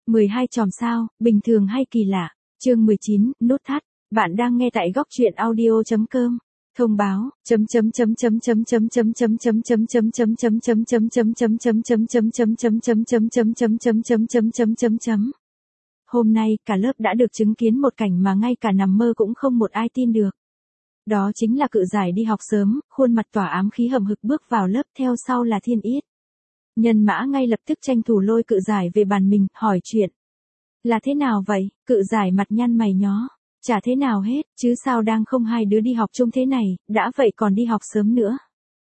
12 chòm sao, bình thường hay kỳ lạ. Chương 19, nút thắt. Bạn đang nghe tại góc truyện audio.com. Thông báo. Hôm nay, cả lớp đã được chứng kiến một cảnh mà ngay cả nằm mơ cũng không một ai tin được. Đó chính là Cự Giải đi học sớm, khuôn mặt tỏa ám khí hầm hực bước vào lớp, theo sau là Thiên Yết. Nhân Mã ngay lập tức tranh thủ lôi Cự Giải về bàn mình, hỏi chuyện. Là thế nào vậy? Cự Giải mặt nhăn mày nhó. Chả thế nào hết, chứ sao đang không hai đứa đi học chung thế này, đã vậy còn đi học sớm nữa.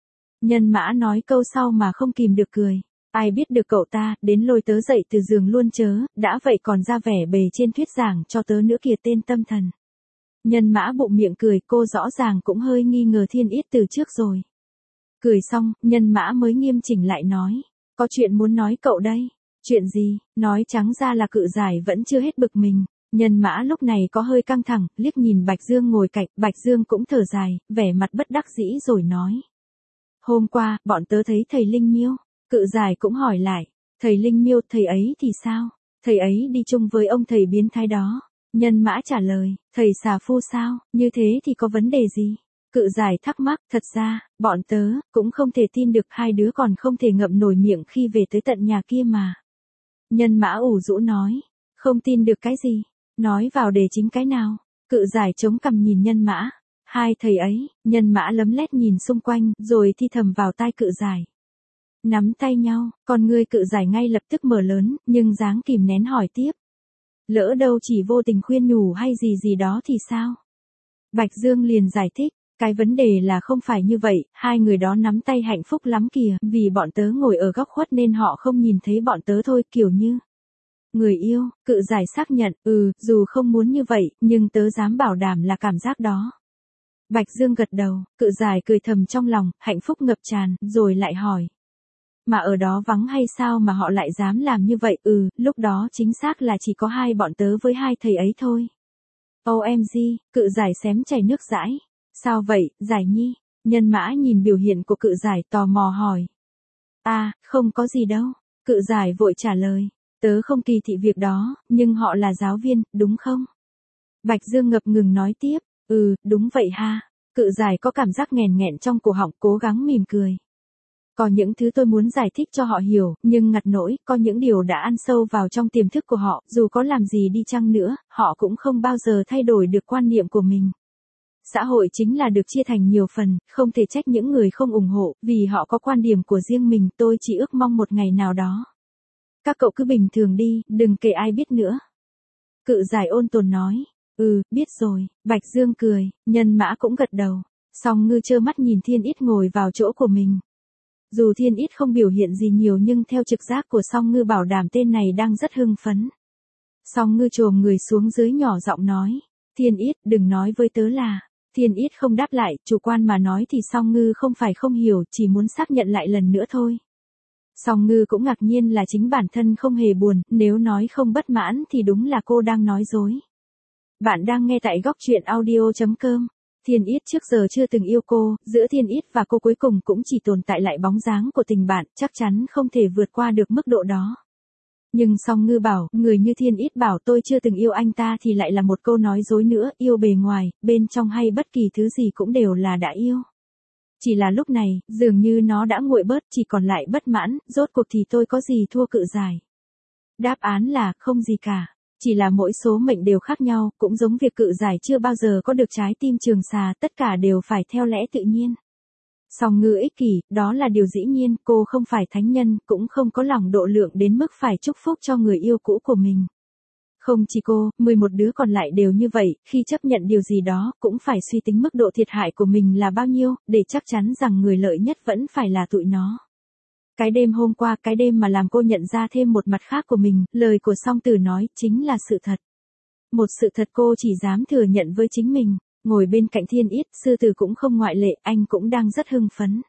Nhân Mã nói câu sau mà không kìm được cười. Ai biết được cậu ta, đến lôi tớ dậy từ giường luôn chớ, đã vậy còn ra vẻ bề trên thuyết giảng cho tớ nữa kìa tên tâm thần. Nhân Mã bụng miệng cười, cô rõ ràng cũng hơi nghi ngờ Thiên Yết từ trước rồi. Cười xong, Nhân Mã mới nghiêm chỉnh lại nói. Có chuyện muốn nói cậu đây. Chuyện gì? Nói trắng ra là Cự Giải vẫn chưa hết bực mình. Nhân Mã lúc này có hơi căng thẳng, liếc nhìn Bạch Dương ngồi cạnh, Bạch Dương cũng thở dài, vẻ mặt bất đắc dĩ rồi nói. Hôm qua, bọn tớ thấy thầy Linh Miêu. Cự Giải cũng hỏi lại. Thầy Linh Miêu, thầy ấy thì sao? Thầy ấy đi chung với ông thầy biến thái đó. Nhân Mã trả lời, thầy xà phu sao, như thế thì có vấn đề gì? Cự Giải thắc mắc, thật ra, bọn tớ, cũng không thể tin được hai đứa còn không thể ngậm nổi miệng khi về tới tận nhà kia mà. Nhân Mã ủ rũ nói, không tin được cái gì? Nói vào đề chính cái nào? Cự Giải chống cằm nhìn Nhân Mã. Hai thầy ấy, Nhân Mã lấm lét nhìn xung quanh, rồi thi thầm vào tai Cự Giải. Nắm tay nhau, con ngươi Cự Giải ngay lập tức mở lớn, nhưng dáng kìm nén hỏi tiếp. Lỡ đâu chỉ vô tình khuyên nhủ hay gì gì đó thì sao? Bạch Dương liền giải thích, cái vấn đề là không phải như vậy, hai người đó nắm tay hạnh phúc lắm kìa, vì bọn tớ ngồi ở góc khuất nên họ không nhìn thấy bọn tớ thôi, kiểu như. Người yêu, Cự Giải xác nhận, dù không muốn như vậy, nhưng tớ dám bảo đảm là cảm giác đó. Bạch Dương gật đầu, Cự Giải cười thầm trong lòng, hạnh phúc ngập tràn, rồi lại hỏi. Mà ở đó vắng hay sao mà họ lại dám làm như vậy? Lúc đó chính xác là chỉ có hai bọn tớ với hai thầy ấy thôi. OMG, Cự Giải xém chảy nước dãi. Sao vậy, Giải Nhi? Nhân Mã nhìn biểu hiện của Cự Giải tò mò hỏi. Không có gì đâu. Cự Giải vội trả lời. Tớ không kỳ thị việc đó, nhưng họ là giáo viên, đúng không? Bạch Dương ngập ngừng nói tiếp. Đúng vậy ha. Cự Giải có cảm giác nghèn nghẹn trong cổ họng, cố gắng mỉm cười. Có những thứ tôi muốn giải thích cho họ hiểu, nhưng ngặt nỗi, có những điều đã ăn sâu vào trong tiềm thức của họ, dù có làm gì đi chăng nữa, họ cũng không bao giờ thay đổi được quan niệm của mình. Xã hội chính là được chia thành nhiều phần, không thể trách những người không ủng hộ, vì họ có quan điểm của riêng mình, tôi chỉ ước mong một ngày nào đó. Các cậu cứ bình thường đi, đừng kể ai biết nữa. Cự Giải ôn tồn nói, biết rồi, Bạch Dương cười, Nhân Mã cũng gật đầu, Song Ngư trơ mắt nhìn Thiên Yết ngồi vào chỗ của mình. Dù Thiên Yết không biểu hiện gì nhiều nhưng theo trực giác của Song Ngư bảo đảm tên này đang rất hưng phấn. Song Ngư chồm người xuống dưới nhỏ giọng nói, Thiên Yết đừng nói với tớ là. Thiên Yết không đáp lại, chủ quan mà nói thì Song Ngư không phải không hiểu, chỉ muốn xác nhận lại lần nữa thôi. Song Ngư cũng ngạc nhiên là chính bản thân không hề buồn, nếu nói không bất mãn thì đúng là cô đang nói dối. Bạn đang nghe tại góc truyện audio.com. Thiên Yết trước giờ chưa từng yêu cô, giữa Thiên Yết và cô cuối cùng cũng chỉ tồn tại lại bóng dáng của tình bạn, chắc chắn không thể vượt qua được mức độ đó. Nhưng Song Ngư bảo, người như Thiên Yết bảo tôi chưa từng yêu anh ta thì lại là một câu nói dối nữa, yêu bề ngoài, bên trong hay bất kỳ thứ gì cũng đều là đã yêu. Chỉ là lúc này, dường như nó đã nguội bớt, chỉ còn lại bất mãn, rốt cuộc thì tôi có gì thua Cự Giải? Đáp án là, không gì cả. Chỉ là mỗi số mệnh đều khác nhau, cũng giống việc Cự Giải chưa bao giờ có được trái tim trường xà, tất cả đều phải theo lẽ tự nhiên. Song Ngư ích kỷ, đó là điều dĩ nhiên, cô không phải thánh nhân, cũng không có lòng độ lượng đến mức phải chúc phúc cho người yêu cũ của mình. Không chỉ cô, 11 đứa còn lại đều như vậy, khi chấp nhận điều gì đó, cũng phải suy tính mức độ thiệt hại của mình là bao nhiêu, để chắc chắn rằng người lợi nhất vẫn phải là tụi nó. Cái đêm hôm qua, cái đêm mà làm cô nhận ra thêm một mặt khác của mình, lời của Song Tử nói, chính là sự thật. Một sự thật cô chỉ dám thừa nhận với chính mình. Ngồi bên cạnh Thiên Yết, Sư Tử cũng không ngoại lệ, anh cũng đang rất hưng phấn.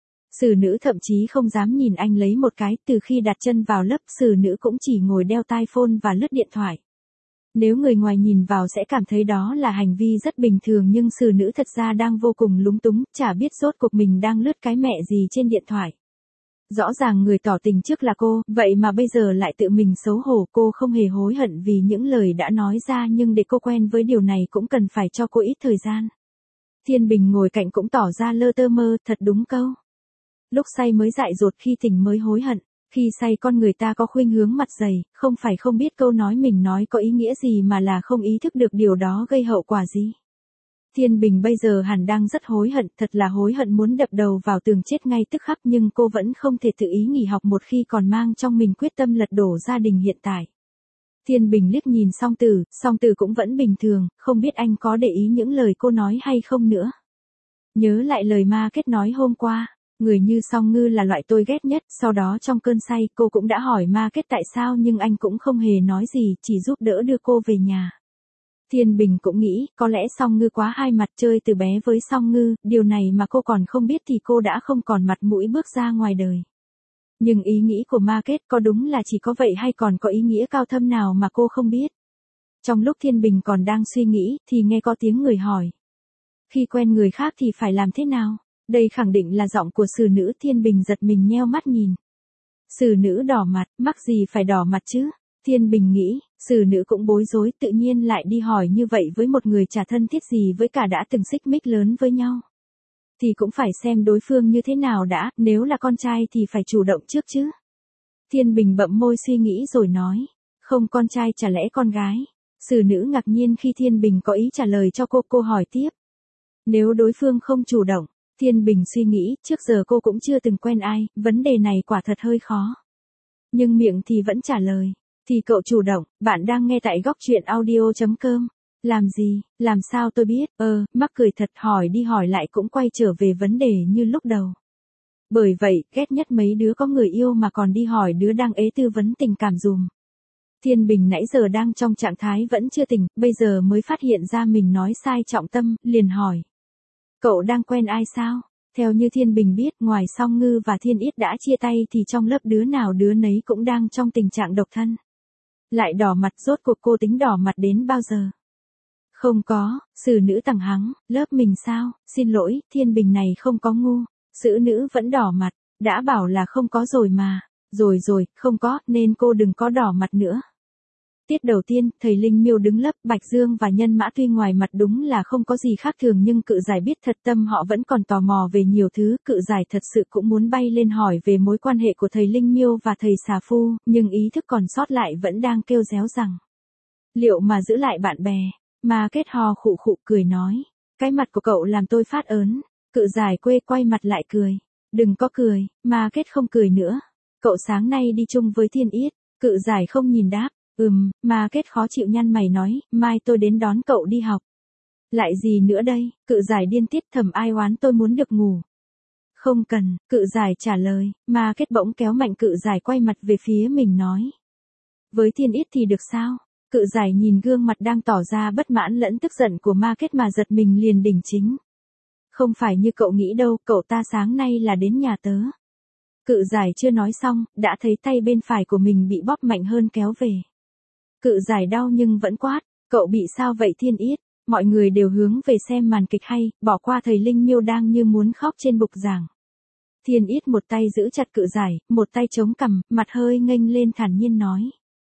Sử Nữ thậm chí không dám nhìn anh lấy một cái, từ khi đặt chân vào lớp, Sử Nữ cũng chỉ ngồi đeo tai phone và lướt điện thoại. Nếu người ngoài nhìn vào sẽ cảm thấy đó là hành vi rất bình thường nhưng Sử Nữ thật ra đang vô cùng lúng túng, chả biết rốt cuộc mình đang lướt cái mẹ gì trên điện thoại. Rõ ràng người tỏ tình trước là cô, vậy mà bây giờ lại tự mình xấu hổ. Cô không hề hối hận vì những lời đã nói ra, nhưng để cô quen với điều này cũng cần phải cho cô ít thời gian. Thiên Bình ngồi cạnh cũng tỏ ra lơ tơ mơ, thật đúng câu. Lúc say mới dại dột, khi tỉnh mới hối hận. Khi say con người ta có khuynh hướng mặt dày, không phải không biết câu nói mình nói có ý nghĩa gì mà là không ý thức được điều đó gây hậu quả gì. Thiên Bình bây giờ hẳn đang rất hối hận, thật là hối hận muốn đập đầu vào tường chết ngay tức khắc, nhưng cô vẫn không thể tự ý nghỉ học một khi còn mang trong mình quyết tâm lật đổ gia đình hiện tại. Thiên Bình liếc nhìn Song Tử cũng vẫn bình thường, không biết anh có để ý những lời cô nói hay không nữa. Nhớ lại lời Ma Kết nói hôm qua, người như Song Ngư là loại tôi ghét nhất, sau đó trong cơn say cô cũng đã hỏi Ma Kết tại sao nhưng anh cũng không hề nói gì, chỉ giúp đỡ đưa cô về nhà. Thiên Bình cũng nghĩ, có lẽ Song Ngư quá hai mặt, chơi từ bé với Song Ngư, điều này mà cô còn không biết thì cô đã không còn mặt mũi bước ra ngoài đời. Nhưng ý nghĩ của Ma Kết có đúng là chỉ có vậy hay còn có ý nghĩa cao thâm nào mà cô không biết? Trong lúc Thiên Bình còn đang suy nghĩ, thì nghe có tiếng người hỏi. Khi quen người khác thì phải làm thế nào? Đây khẳng định là giọng của xử nữ. Thiên Bình giật mình nheo mắt nhìn. Xử nữ đỏ mặt, mắc gì phải đỏ mặt chứ? Thiên Bình nghĩ, xử nữ cũng bối rối, tự nhiên lại đi hỏi như vậy với một người chả thân thiết gì với cả đã từng xích mích lớn với nhau. Thì cũng phải xem đối phương như thế nào đã, nếu là con trai thì phải chủ động trước chứ. Thiên Bình bậm môi suy nghĩ rồi nói, không con trai chả lẽ con gái. Xử nữ ngạc nhiên khi Thiên Bình có ý trả lời cho cô hỏi tiếp. Nếu đối phương không chủ động, Thiên Bình suy nghĩ, trước giờ cô cũng chưa từng quen ai, vấn đề này quả thật hơi khó. Nhưng miệng thì vẫn trả lời. Thì cậu chủ động, bạn đang nghe tại góc truyện audio.com. Làm gì, làm sao tôi biết, mắc cười thật, hỏi đi hỏi lại cũng quay trở về vấn đề như lúc đầu. Bởi vậy, ghét nhất mấy đứa có người yêu mà còn đi hỏi đứa đang ế tư vấn tình cảm dùm. Thiên Bình nãy giờ đang trong trạng thái vẫn chưa tỉnh, bây giờ mới phát hiện ra mình nói sai trọng tâm, liền hỏi. Cậu đang quen ai sao? Theo như Thiên Bình biết, ngoài Song Ngư và Thiên Yết đã chia tay thì trong lớp đứa nào đứa nấy cũng đang trong tình trạng độc thân. Lại đỏ mặt, rốt cuộc cô tính đỏ mặt đến bao giờ? Không có, xử nữ tằng hắng, lớp mình sao, xin lỗi, Thiên Bình này không có ngu. Xử nữ vẫn đỏ mặt, đã bảo là không có rồi mà. Rồi, không có, nên cô đừng có đỏ mặt nữa. Tiết đầu tiên, thầy Linh Miêu đứng lớp, Bạch Dương và Nhân Mã tuy ngoài mặt đúng là không có gì khác thường nhưng Cự Giải biết thật tâm họ vẫn còn tò mò về nhiều thứ. Cự Giải thật sự cũng muốn bay lên hỏi về mối quan hệ của thầy Linh Miêu và thầy Xà Phu, nhưng ý thức còn sót lại vẫn đang kêu réo rằng. Liệu mà giữ lại bạn bè? Ma Kết ho khụ khụ cười nói. Cái mặt của cậu làm tôi phát ớn. Cự Giải quay mặt lại cười. Đừng có cười, Ma Kết không cười nữa. Cậu sáng nay đi chung với Thiên Yết. Cự Giải không nhìn đáp. Ma Kết khó chịu nhăn mày nói, mai tôi đến đón cậu đi học. Lại gì nữa đây? Cự Giải điên tiết, thầm ai oán tôi muốn được ngủ. Không cần, Cự Giải trả lời. Ma Kết bỗng kéo mạnh Cự Giải quay mặt về phía mình nói. Với Thiên Yết thì được sao? Cự Giải nhìn gương mặt đang tỏ ra bất mãn lẫn tức giận của Ma Kết mà giật mình liền đỉnh chính. Không phải như cậu nghĩ đâu, cậu ta sáng nay là đến nhà tớ. Cự Giải chưa nói xong, đã thấy tay bên phải của mình bị bóp mạnh hơn kéo về. Cự Giải đau nhưng vẫn quát, cậu bị sao vậy Thiên Yết? Mọi người đều hướng về xem màn kịch hay, bỏ qua thầy Linh Miêu đang như muốn khóc trên bục giảng. Thiên Yết một tay giữ chặt Cự Giải, một tay chống cằm, mặt hơi nghênh lên thản nhiên nói.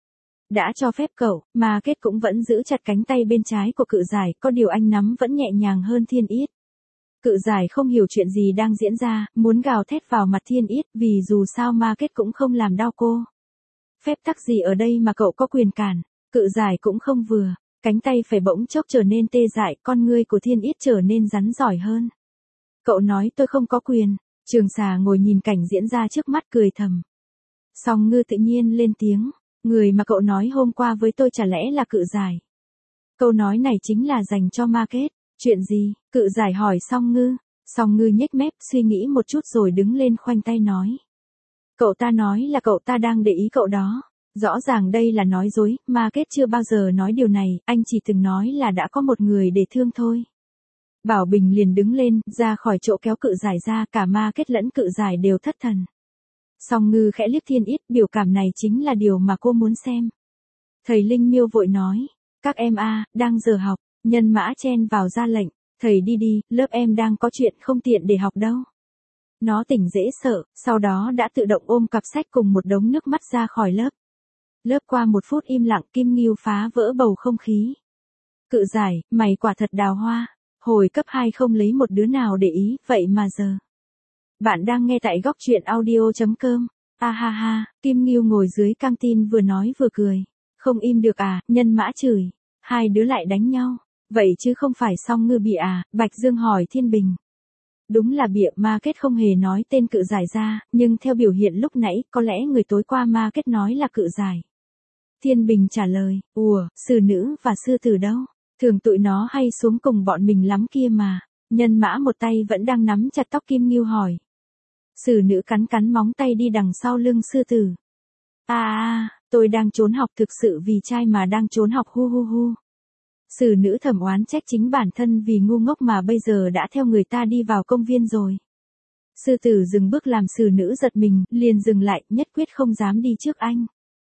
Đã cho phép cậu, Ma Kết cũng vẫn giữ chặt cánh tay bên trái của Cự Giải, có điều anh nắm vẫn nhẹ nhàng hơn Thiên Yết. Cự Giải không hiểu chuyện gì đang diễn ra, muốn gào thét vào mặt Thiên Yết vì dù sao Ma Kết cũng không làm đau cô. Phép tắc gì ở đây mà cậu có quyền cản? Cự Giải cũng không vừa, cánh tay phải bỗng chốc trở nên tê dại, con ngươi của Thiên Yết trở nên rắn giỏi hơn. Cậu nói tôi không có quyền. Trường Xà ngồi nhìn cảnh diễn ra trước mắt cười thầm. Song Ngư tự nhiên lên tiếng, người mà cậu nói hôm qua với tôi chả lẽ là Cự Giải? Câu nói này chính là dành cho Ma Kết. Chuyện gì? Cự Giải hỏi Song Ngư. Song Ngư nhếch mép suy nghĩ một chút rồi đứng lên khoanh tay nói. Cậu ta nói là cậu ta đang để ý cậu đó. Rõ ràng đây là nói dối, Ma Kết chưa bao giờ nói điều này, anh chỉ từng nói là đã có một người để thương thôi. Bảo Bình liền đứng lên, ra khỏi chỗ kéo Cự Giải ra, cả Ma Kết lẫn Cự Giải đều thất thần. Song Ngư khẽ liếc Thiên Yết, biểu cảm này chính là điều mà cô muốn xem. Thầy Linh Miêu vội nói, các em đang giờ học. Nhân Mã chen vào ra lệnh, thầy đi đi, lớp em đang có chuyện không tiện để học đâu. Nó tỉnh dễ sợ, sau đó đã tự động ôm cặp sách cùng một đống nước mắt ra khỏi lớp. Lớp qua 1 phút im lặng, Kim Ngưu phá vỡ bầu không khí. Cự giải, mày quả thật đào hoa. Hồi cấp 2 không lấy một đứa nào để ý, vậy mà giờ. Bạn đang nghe tại góc truyện audio.com. A ha ha, Kim Ngưu ngồi dưới căng tin vừa nói vừa cười. Không im được à, Nhân Mã chửi. Hai đứa lại đánh nhau. Vậy chứ không phải Song Ngư bị à, Bạch Dương hỏi Thiên Bình. Đúng là bịa, Ma Kết không hề nói tên cự giải ra, nhưng theo biểu hiện lúc nãy, có lẽ người tối qua Ma Kết nói là cự giải. Thiên Bình trả lời, ủa, sư nữ và sư tử đâu? Thường tụi nó hay xuống cùng bọn mình lắm kia mà. Nhân Mã một tay vẫn đang nắm chặt tóc Kim Ngưu hỏi. Sư nữ cắn cắn móng tay đi đằng sau lưng sư tử. Tôi đang trốn học, thực sự vì trai mà đang trốn học, hu hu hu. Sư nữ thầm oán trách chính bản thân vì ngu ngốc mà bây giờ đã theo người ta đi vào công viên rồi. Sư tử dừng bước làm sư nữ giật mình, liền dừng lại, nhất quyết không dám đi trước anh.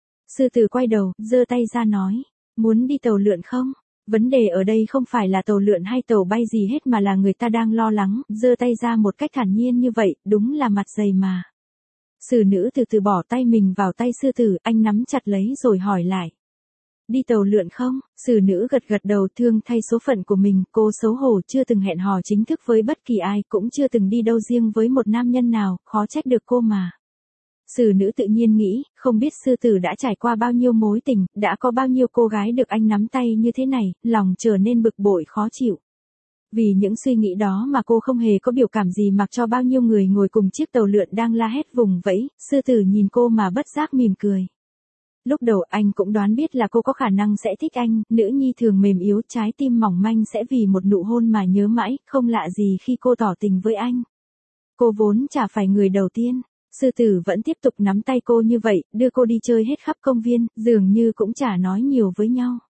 Sư tử quay đầu, giơ tay ra nói, muốn đi tàu lượn không? Vấn đề ở đây không phải là tàu lượn hay tàu bay gì hết mà là người ta đang lo lắng, giơ tay ra một cách thản nhiên như vậy, đúng là mặt dày mà. Sư nữ từ từ bỏ tay mình vào tay sư tử, anh nắm chặt lấy rồi hỏi lại. Đi tàu lượn không? Sư nữ gật gật đầu, thương thay số phận của mình, cô xấu hổ chưa từng hẹn hò chính thức với bất kỳ ai, cũng chưa từng đi đâu riêng với một nam nhân nào, khó trách được cô mà. Sư nữ tự nhiên nghĩ, không biết sư tử đã trải qua bao nhiêu mối tình, đã có bao nhiêu cô gái được anh nắm tay như thế này, lòng trở nên bực bội khó chịu. Vì những suy nghĩ đó mà cô không hề có biểu cảm gì mặc cho bao nhiêu người ngồi cùng chiếc tàu lượn đang la hét vùng vẫy, sư tử nhìn cô mà bất giác mỉm cười. Lúc đầu anh cũng đoán biết là cô có khả năng sẽ thích anh, nữ nhi thường mềm yếu, trái tim mỏng manh sẽ vì một nụ hôn mà nhớ mãi, không lạ gì khi cô tỏ tình với anh. Cô vốn chả phải người đầu tiên. Sư tử vẫn tiếp tục nắm tay cô như vậy, đưa cô đi chơi hết khắp công viên, dường như cũng chả nói nhiều với nhau.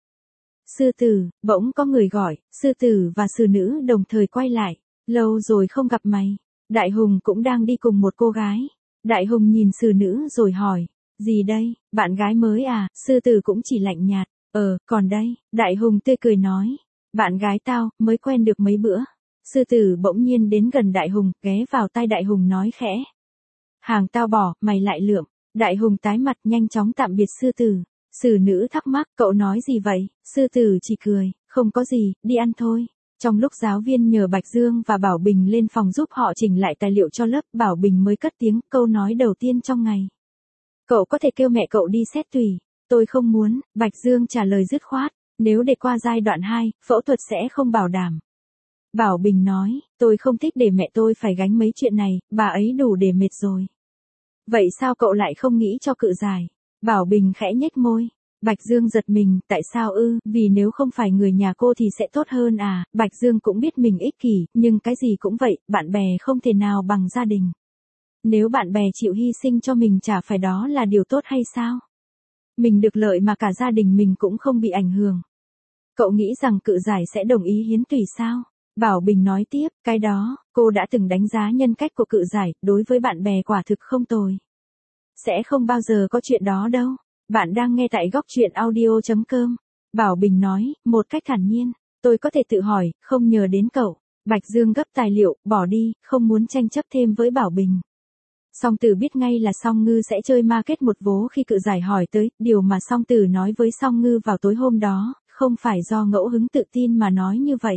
Sư tử, bỗng có người gọi, sư tử và sư nữ đồng thời quay lại. Lâu rồi không gặp mày. Đại Hùng cũng đang đi cùng một cô gái. Đại Hùng nhìn sư nữ rồi hỏi, gì đây, bạn gái mới à? Sư tử cũng chỉ lạnh nhạt, còn đây, Đại Hùng tươi cười nói, bạn gái tao, mới quen được mấy bữa. Sư tử bỗng nhiên đến gần Đại Hùng, ghé vào tai Đại Hùng nói khẽ. Hàng tao bỏ, mày lại lượm. Đại Hùng tái mặt nhanh chóng tạm biệt sư tử. Sư nữ thắc mắc, cậu nói gì vậy? Sư tử chỉ cười, không có gì, đi ăn thôi. Trong lúc giáo viên nhờ Bạch Dương và Bảo Bình lên phòng giúp họ chỉnh lại tài liệu cho lớp, Bảo Bình mới cất tiếng, câu nói đầu tiên trong ngày. Cậu có thể kêu mẹ cậu đi xét tùy. Tôi không muốn, Bạch Dương trả lời dứt khoát. Nếu để qua giai đoạn 2, phẫu thuật sẽ không bảo đảm. Bảo Bình nói, tôi không thích để mẹ tôi phải gánh mấy chuyện này, bà ấy đủ để mệt rồi. Vậy sao cậu lại không nghĩ cho cự giải? Bảo Bình khẽ nhếch môi. Bạch Dương giật mình, tại sao ư? Vì nếu không phải người nhà cô thì sẽ tốt hơn à? Bạch Dương cũng biết mình ích kỷ, nhưng cái gì cũng vậy, bạn bè không thể nào bằng gia đình. Nếu bạn bè chịu hy sinh cho mình chả phải đó là điều tốt hay sao? Mình được lợi mà cả gia đình mình cũng không bị ảnh hưởng. Cậu nghĩ rằng cự giải sẽ đồng ý hiến tùy sao? Bảo Bình nói tiếp, cái đó, cô đã từng đánh giá nhân cách của cự giải, đối với bạn bè quả thực không tồi. Sẽ không bao giờ có chuyện đó đâu. Bạn đang nghe tại góc truyện audio.com. Bảo Bình nói, một cách thản nhiên, tôi có thể tự hỏi, không nhờ đến cậu. Bạch Dương gấp tài liệu, bỏ đi, không muốn tranh chấp thêm với Bảo Bình. Song Tử biết ngay là Song Ngư sẽ chơi ma kết một vố khi cự giải hỏi tới, điều mà Song Tử nói với Song Ngư vào tối hôm đó, không phải do ngẫu hứng tự tin mà nói như vậy.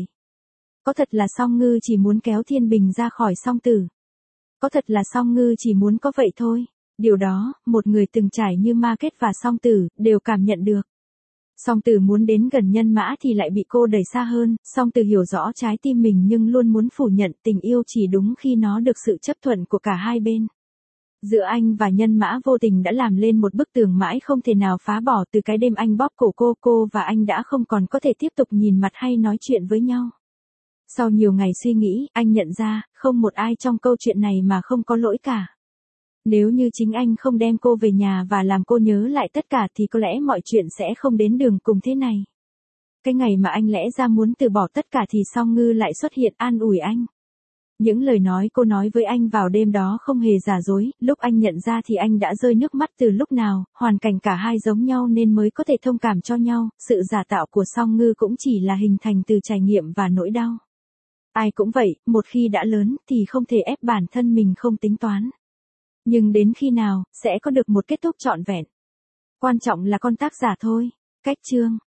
Có thật là Song Ngư chỉ muốn kéo Thiên Bình ra khỏi Song Tử. Có thật là Song Ngư chỉ muốn có vậy thôi. Điều đó, một người từng trải như Ma Kết và Song Tử, đều cảm nhận được. Song Tử muốn đến gần Nhân Mã thì lại bị cô đẩy xa hơn, Song Tử hiểu rõ trái tim mình nhưng luôn muốn phủ nhận tình yêu chỉ đúng khi nó được sự chấp thuận của cả hai bên. Giữa anh và Nhân Mã vô tình đã làm lên một bức tường mãi không thể nào phá bỏ. Từ cái đêm anh bóp cổ cô và anh đã không còn có thể tiếp tục nhìn mặt hay nói chuyện với nhau. Sau nhiều ngày suy nghĩ, anh nhận ra, không một ai trong câu chuyện này mà không có lỗi cả. Nếu như chính anh không đem cô về nhà và làm cô nhớ lại tất cả thì có lẽ mọi chuyện sẽ không đến đường cùng thế này. Cái ngày mà anh lẽ ra muốn từ bỏ tất cả thì Song Ngư lại xuất hiện an ủi anh. Những lời nói cô nói với anh vào đêm đó không hề giả dối, lúc anh nhận ra thì anh đã rơi nước mắt từ lúc nào, hoàn cảnh cả hai giống nhau nên mới có thể thông cảm cho nhau, sự giả tạo của Song Ngư cũng chỉ là hình thành từ trải nghiệm và nỗi đau. Ai cũng vậy, một khi đã lớn thì không thể ép bản thân mình không tính toán. Nhưng đến khi nào, sẽ có được một kết thúc trọn vẹn. Quan trọng là con tác giả thôi. Cách chương